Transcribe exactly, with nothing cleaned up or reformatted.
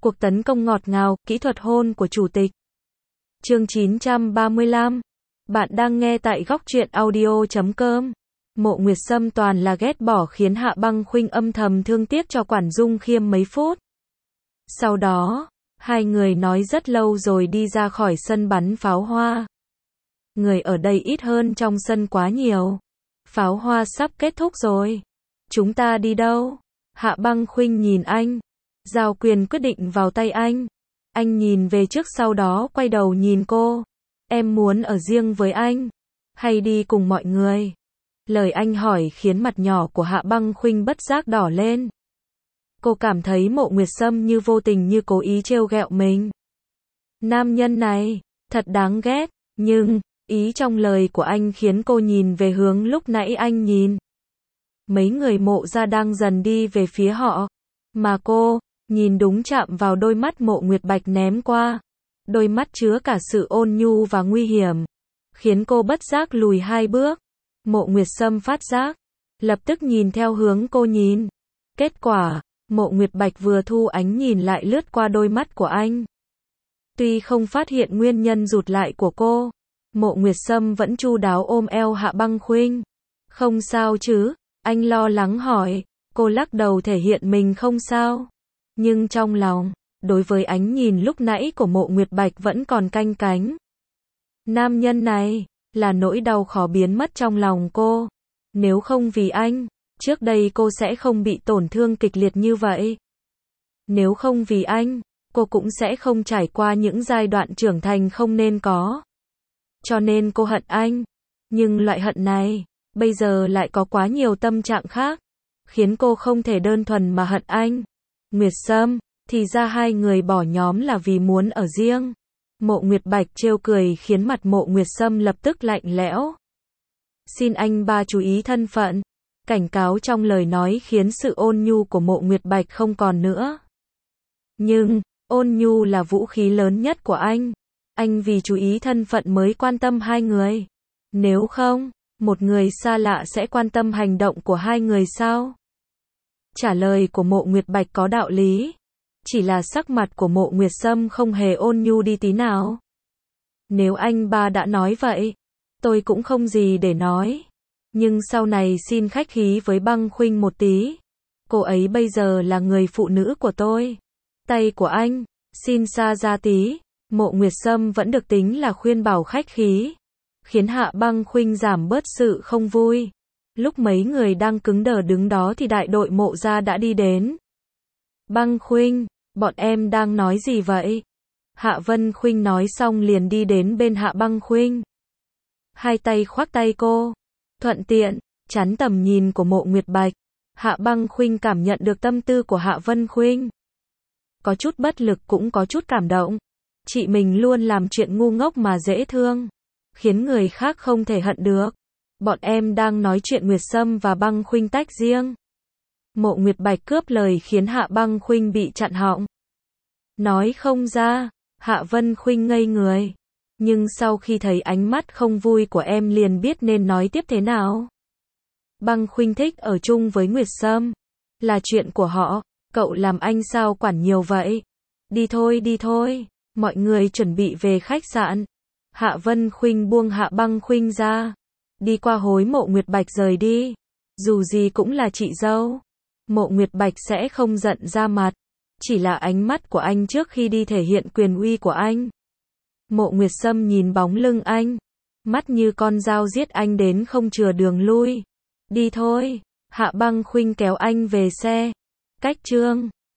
Cuộc tấn công ngọt ngào, kỹ thuật hôn của chủ tịch. Chương chín trăm ba mươi lăm. Bạn đang nghe tại góc truyện audio chấm com. Mộ Nguyệt Sâm toàn là ghét bỏ khiến Hạ Băng Khuynh âm thầm thương tiếc cho Quản Dung Khiêm mấy phút. Sau đó, hai người nói rất lâu rồi đi ra khỏi sân bắn pháo hoa. Người ở đây ít hơn trong sân quá nhiều. Pháo hoa sắp kết thúc rồi. Chúng ta đi đâu? Hạ Băng Khuynh nhìn anh. Giao quyền quyết định vào tay anh. Anh nhìn về trước sau đó quay đầu nhìn cô. Em muốn ở riêng với anh, hay đi cùng mọi người? Lời anh hỏi khiến mặt nhỏ của Hạ Băng Khuynh bất giác đỏ lên. Cô cảm thấy Mộ Nguyệt Sâm như vô tình như cố ý trêu ghẹo mình. Nam nhân này, thật đáng ghét, nhưng, ý trong lời của anh khiến cô nhìn về hướng lúc nãy anh nhìn. Mấy người Mộ gia đang dần đi về phía họ, mà cô, nhìn đúng chạm vào đôi mắt Mộ Nguyệt Bạch ném qua. Đôi mắt chứa cả sự ôn nhu và nguy hiểm, khiến cô bất giác lùi hai bước. Mộ Nguyệt Sâm phát giác, lập tức nhìn theo hướng cô nhìn. Kết quả, Mộ Nguyệt Bạch vừa thu ánh nhìn lại lướt qua đôi mắt của anh. Tuy không phát hiện nguyên nhân rụt lại của cô, Mộ Nguyệt Sâm vẫn chu đáo ôm eo Hạ Băng Khuynh. Không sao chứ? Anh lo lắng hỏi. Cô lắc đầu thể hiện mình không sao. Nhưng trong lòng, đối với ánh nhìn lúc nãy của Mộ Nguyệt Bạch vẫn còn canh cánh. Nam nhân này, là nỗi đau khó biến mất trong lòng cô. Nếu không vì anh, trước đây cô sẽ không bị tổn thương kịch liệt như vậy. Nếu không vì anh, cô cũng sẽ không trải qua những giai đoạn trưởng thành không nên có. Cho nên cô hận anh. Nhưng loại hận này, bây giờ lại có quá nhiều tâm trạng khác, khiến cô không thể đơn thuần mà hận anh. Nguyệt Sâm, thì ra hai người bỏ nhóm là vì muốn ở riêng. Mộ Nguyệt Bạch trêu cười khiến mặt Mộ Nguyệt Sâm lập tức lạnh lẽo. Xin anh ba chú ý thân phận. Cảnh cáo trong lời nói khiến sự ôn nhu của Mộ Nguyệt Bạch không còn nữa. Nhưng, ôn nhu là vũ khí lớn nhất của anh. Anh vì chú ý thân phận mới quan tâm hai người. Nếu không, một người xa lạ sẽ quan tâm hành động của hai người sao? Trả lời của Mộ Nguyệt Bạch có đạo lý. Chỉ là sắc mặt của Mộ Nguyệt Sâm không hề ôn nhu đi tí nào. Nếu anh ba đã nói vậy, tôi cũng không gì để nói. Nhưng sau này xin khách khí với Băng Khuynh một tí. Cô ấy bây giờ là người phụ nữ của tôi. Tay của anh, xin xa ra tí. Mộ Nguyệt Sâm vẫn được tính là khuyên bảo khách khí, khiến Hạ Băng Khuynh giảm bớt sự không vui. Lúc mấy người đang cứng đờ đứng đó thì đại đội Mộ gia đã đi đến. Băng Khuynh, bọn em đang nói gì vậy? Hạ Vân Khuynh nói xong liền đi đến bên Hạ Băng Khuynh. Hai tay khoác tay cô, thuận tiện, chắn tầm nhìn của Mộ Nguyệt Bạch. Hạ Băng Khuynh cảm nhận được tâm tư của Hạ Vân Khuynh. Có chút bất lực cũng có chút cảm động. Chị mình luôn làm chuyện ngu ngốc mà dễ thương, khiến người khác không thể hận được. Bọn em đang nói chuyện Nguyệt Sâm và Băng Khuynh tách riêng. Mộ Nguyệt Bạch cướp lời khiến Hạ Băng Khuynh bị chặn họng. Nói không ra, Hạ Vân Khuynh ngây người. Nhưng sau khi thấy ánh mắt không vui của em liền biết nên nói tiếp thế nào. Băng Khuynh thích ở chung với Nguyệt Sâm. Là chuyện của họ, cậu làm anh sao quản nhiều vậy? Đi thôi đi thôi, mọi người chuẩn bị về khách sạn. Hạ Vân Khuynh buông Hạ Băng Khuynh ra. Đi qua hối Mộ Nguyệt Bạch rời đi. Dù gì cũng là chị dâu. Mộ Nguyệt Bạch sẽ không giận ra mặt. Chỉ là ánh mắt của anh trước khi đi thể hiện quyền uy của anh. Mộ Nguyệt Sâm nhìn bóng lưng anh. Mắt như con dao giết anh đến không chừa đường lui. Đi thôi. Hạ Băng Khuynh kéo anh về xe. Cách chương